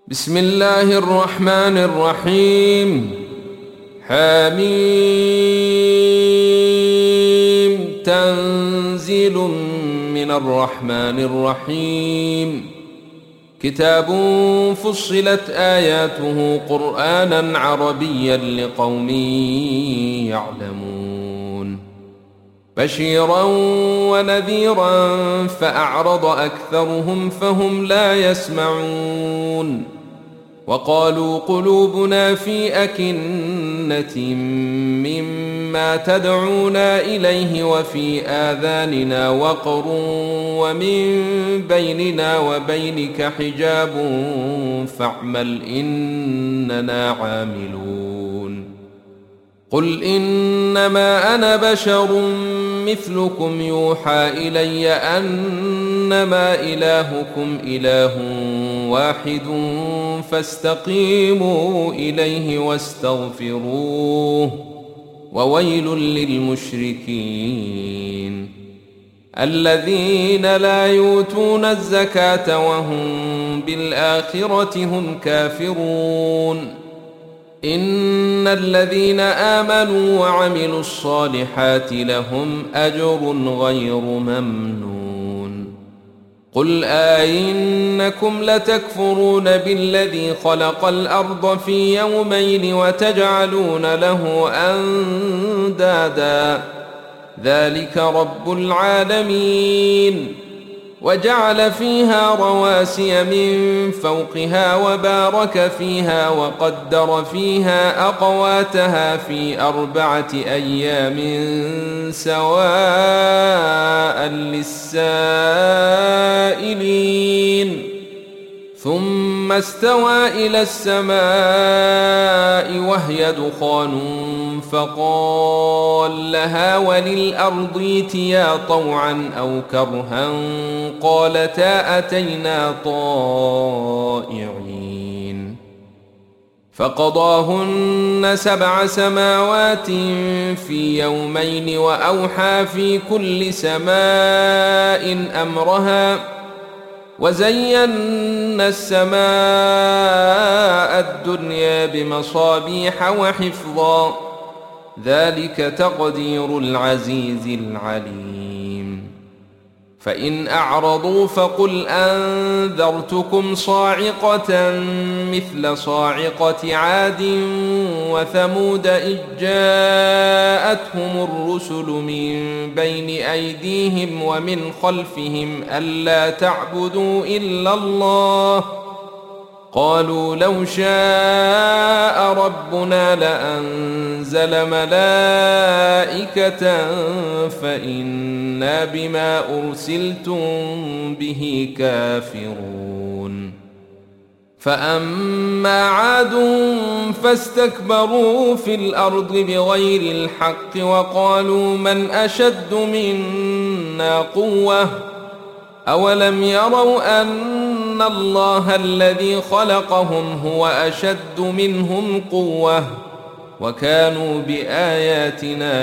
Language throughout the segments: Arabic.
بسم الله الرحمن الرحيم. حميم تنزيل من الرحمن الرحيم. كتاب فصلت آياته قرآنا عربيا لقوم يعلمون بشيرا ونذيرا فأعرض أكثرهم فهم لا يسمعون وقالوا قلوبنا في أكنة مما تدعونا إليه وفي آذاننا وقر ومن بيننا وبينك حجاب فاعمل إننا عاملون. قل إنما أنا بشر مثلكم يوحى إلي أنما إلهكم إله واحد فاستقيموا إليه واستغفروه وويل للمشركين الذين لا يؤتون الزكاة وهم بالآخرة هم كافرون. إن الذين آمنوا وعملوا الصالحات لهم أجر غير ممنون. قل أئنكم لتكفرون بالذي خلق الأرض في يومين وتجعلون له أندادا ذلك رب العالمين. وجعل فيها رواسي من فوقها وبارك فيها وقدر فيها أقواتها في 4 أيام سواء للسائلين. ثم استوى إلى السماء وهي دخان فقال لها وللأرض ائتيا طوعا أو كرها قالتا أتينا طائعين. فقضاهن 7 سماوات في يومين وأوحى في كل سماء أمرها وزينا السماء الدنيا بمصابيح وحفظا ذلك تقدير العزيز العليم. فإن أعرضوا فقل أنذرتكم صاعقة مثل صاعقة عاد وثمود إذ جاءتهم الرسل من بين أيديهم ومن خلفهم ألا تعبدوا إلا الله قالوا لو شاء ربنا لأنزل ملائكة فإنا بما أرسلتم به كافرون. فأما عاد فاستكبروا في الأرض بغير الحق وقالوا من أشد منا قوة أولم يروا أن الله الذي خلقهم هو أشد منهم قوة وكانوا بآياتنا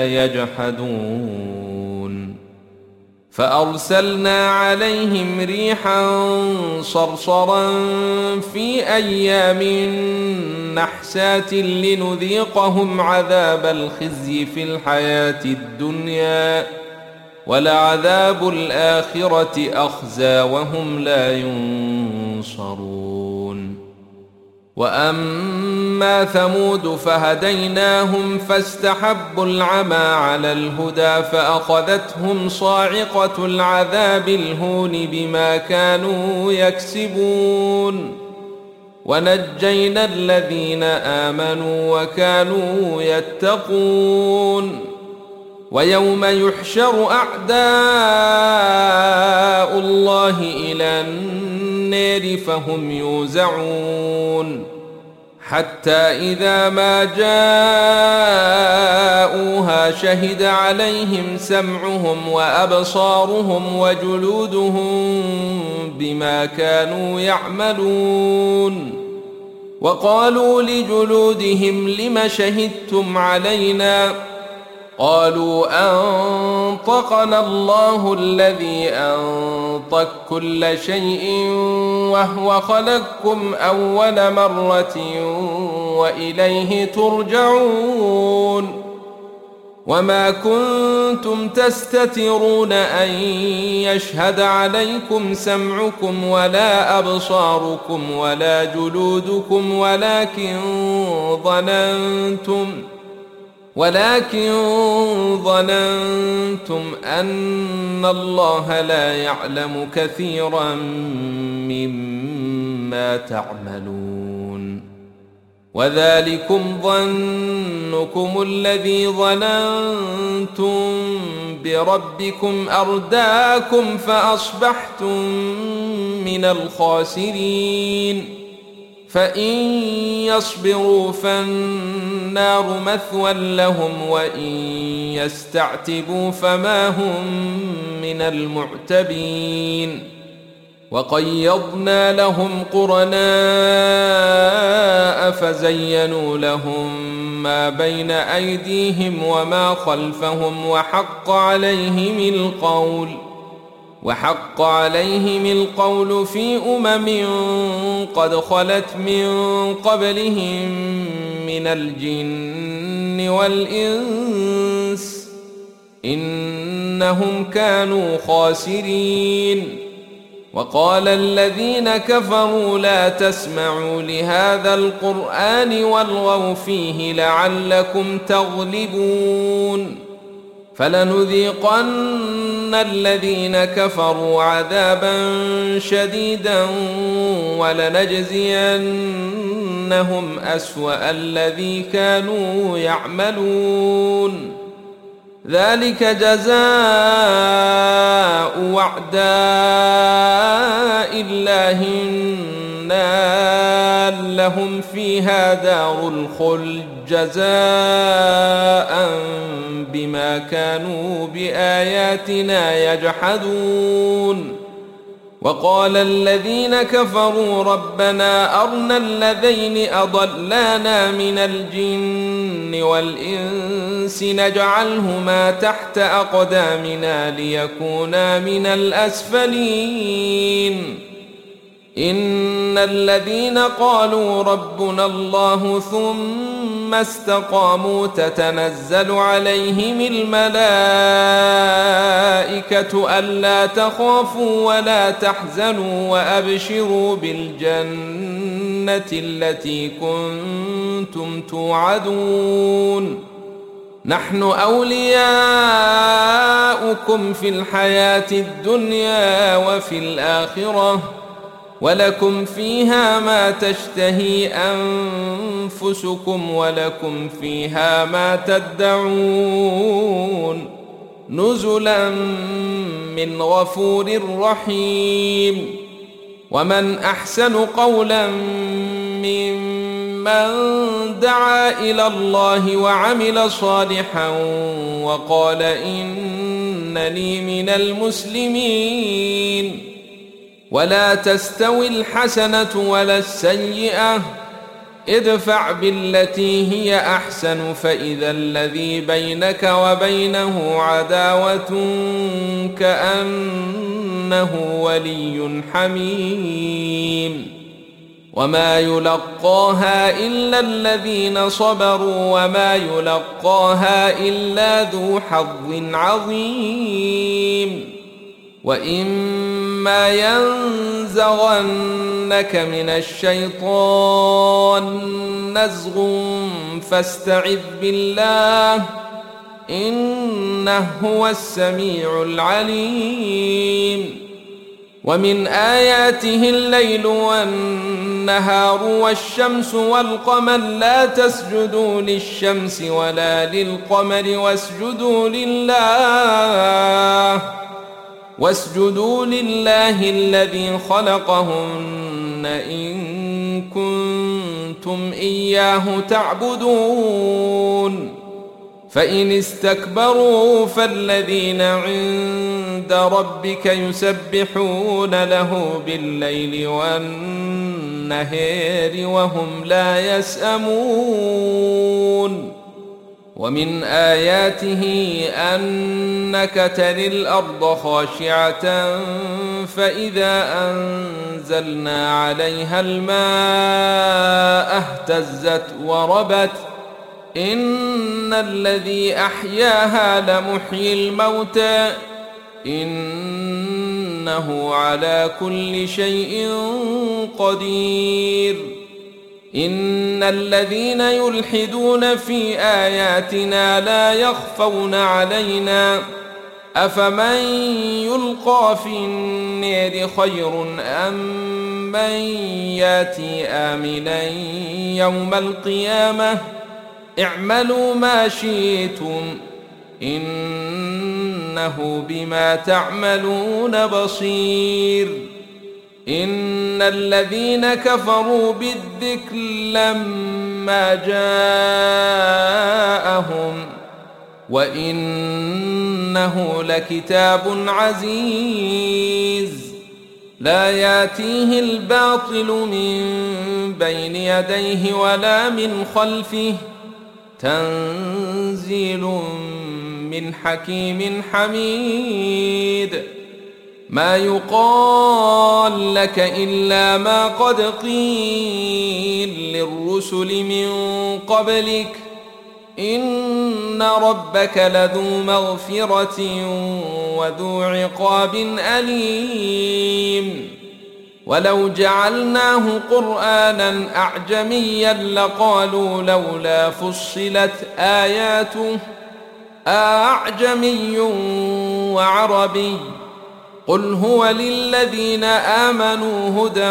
يجحدون. فأرسلنا عليهم ريحا صرصرا في أيام نحسات لنذيقهم عذاب الخزي في الحياة الدنيا ولعذاب الآخرة أخزى وهم لا ينصرون. وأما ثمود فهديناهم فاستحبوا العمى على الهدى فأخذتهم صاعقة العذاب الهون بما كانوا يكسبون. ونجينا الذين آمنوا وكانوا يتقون. ويوم يحشر أعداء الله إلى النار فهم يوزعون حتى إذا ما جاءوها شهد عليهم سمعهم وأبصارهم وجلودهم بما كانوا يعملون. وقالوا لجلودهم لم شهدتم علينا قالوا أنطقنا الله الذي أنطق كل شيء وهو خلقكم أول مرة وإليه ترجعون وما كنتم تستترون أن يشهد عليكم سمعكم ولا أبصاركم ولا جلودكم ولكن ظننتم أن الله لا يعلم كثيرا مما تعملون وذلكم ظنكم الذي ظننتم بربكم أرداكم فأصبحتم من الخاسرين فإن يصبروا فالنار مثوى لهم وإن يستعتبوا فما هم من المعتبين وقيضنا لهم قرناء فزينوا لهم ما بين أيديهم وما خلفهم وحق عليهم القول في قد خلت من قبلهم من الجن والإنس إنهم كانوا خاسرين وقال الذين كفروا لا تسمعوا لهذا القرآن والغوا فيه لعلكم تغلبون فلنذيقن الذين كفروا عذابا شديدا ولنجزينهم أسوأ الذي كانوا يعملون ذلك جزاء أعداء الله النار لهم فيها دار الخلد جزاء بما كانوا بآياتنا يجحدون وقال الذين كفروا ربنا أرنا الذين أضلانا من الجن والإنس نجعلهما تحت أقدامنا ليكونا من الأسفلين إن الذين قالوا ربنا الله ثم استقاموا تتنزل عليهم الملائكة ألا تخافوا ولا تحزنوا وأبشروا بالجنة التي كنتم توعدون نحن أولياؤكم في الحياة الدنيا وفي الآخرة ولكم فيها ما تشتهي أنفسكم ولكم فيها ما تدعون نزلا من غفور رحيم ومن أحسن قولا ممن دعا إلى الله وعمل صالحا وقال إنني من المسلمين ولا تستوي الحسنة ولا السيئة ادفع بالتي هي أحسن فإذا الذي بينك وبينه عداوة كأنه ولي حميم وما يلقاها إلا الذين صبروا وما يلقاها إلا ذو حظ عظيم وإما ينزغنك من الشيطان نزغ فاستعذ بالله إنه هو السميع العليم ومن آياته الليل والنهار والشمس والقمر لا تسجدوا للشمس ولا للقمر واسجدوا لله الذي خلقهن إن كنتم إياه تعبدون فإن استكبروا فالذين عند ربك يسبحون له بالليل والنهار وهم لا يسأمون ومن آياته أنك تري الأرض خاشعة فإذا أنزلنا عليها الماء اهتزت وربت إن الذي أحياها لمحيي الموتى إنه على كل شيء قدير إن الذين يلحدون في آياتنا لا يخفون علينا أفمن يلقى في النار خير أم من ياتي آمنا يوم القيامة اعملوا ما شئتم إنه بما تعملون بصير إن الذين كفروا بالذكر لما جاءهم وإنه لكتاب عزيز لا ياتيه الباطل من بين يديه ولا من خلفه تنزيل من حكيم حميد ما يقال لك إلا ما قد قيل للرسل من قبلك إن ربك لذو مغفرة وذو عقاب أليم ولو جعلناه قرآنا أعجميا لقالوا لولا فصلت آياته أعجمي وعربي قل هو للذين آمنوا هدى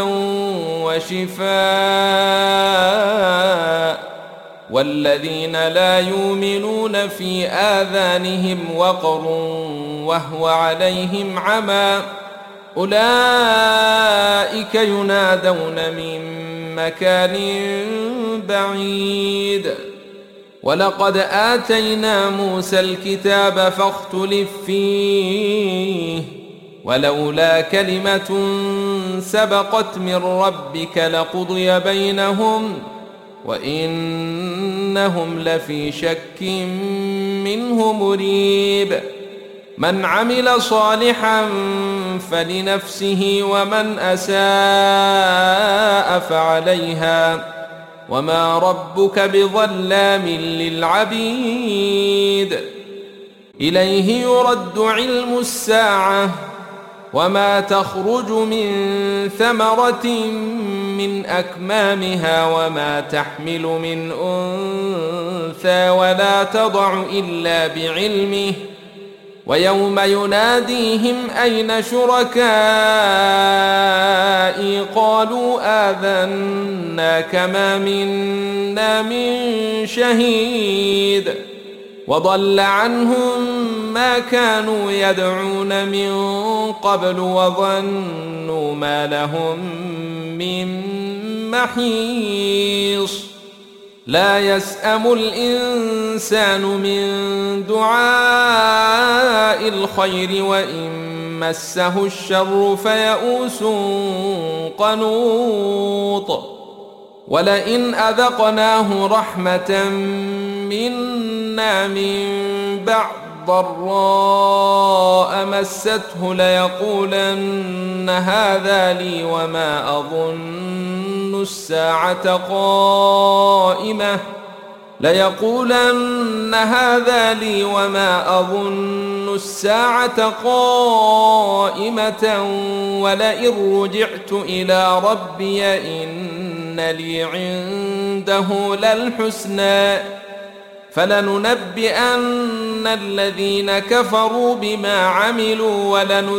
وشفاء والذين لا يؤمنون في آذانهم وقر وهو عليهم عمى أولئك ينادون من مكان بعيد ولقد آتينا موسى الكتاب فاختلف فيه ولولا كلمة سبقت من ربك لقضي بينهم وإنهم لفي شك منه مريب من عمل صالحا فلنفسه ومن أساء فعليها وما ربك بظلام للعبيد إليه يرد علم الساعة وما تخرج من ثمرة من أكمامها وما تحمل من أنثى ولا تضع إلا بعلمه ويوم يناديهم أين شركائي قالوا آذناك ما منا من شهيد وضل عنهم ما كانوا يدعون من قبل وظنوا ما لهم من محيص لا يسأم الإنسان من دعاء الخير وإن مسه الشر فيئوس قنوط ولئن أذقناه رحمة منا من بعد ضراء مسته ليقولن هذا لي وما أظن الساعة قائمة ولئن رجعت إلى ربي إن لي عنده للحسنى فلننبئن الذين كفروا بما عملوا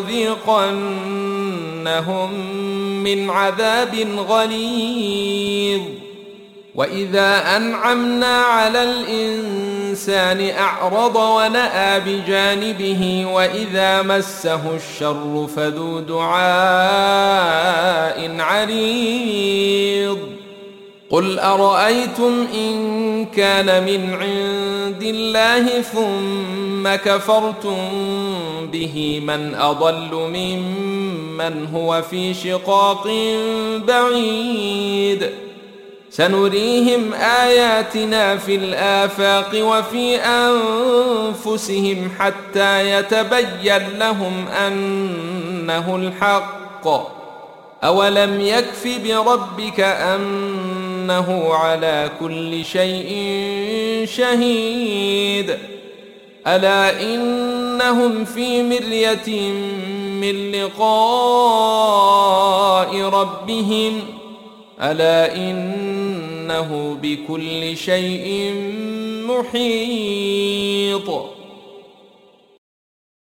ولنذيقنهم من عذاب غليظ وإذا أنعمنا على الإنسان أعرض ونأى بجانبه وإذا مسه الشر فذو دعاء عريض قل أرأيتم إن كان من عند الله ثم كفرتم به من أضل ممن هو في شقاق بعيد سنريهم آياتنا في الآفاق وفي أنفسهم حتى يتبين لهم أنه الحق. أولم يكف بربك أنه على كل شيء شهيد. ألا إنهم في مرية من لقاء ربهم ألا إنه بكل شيء محيط.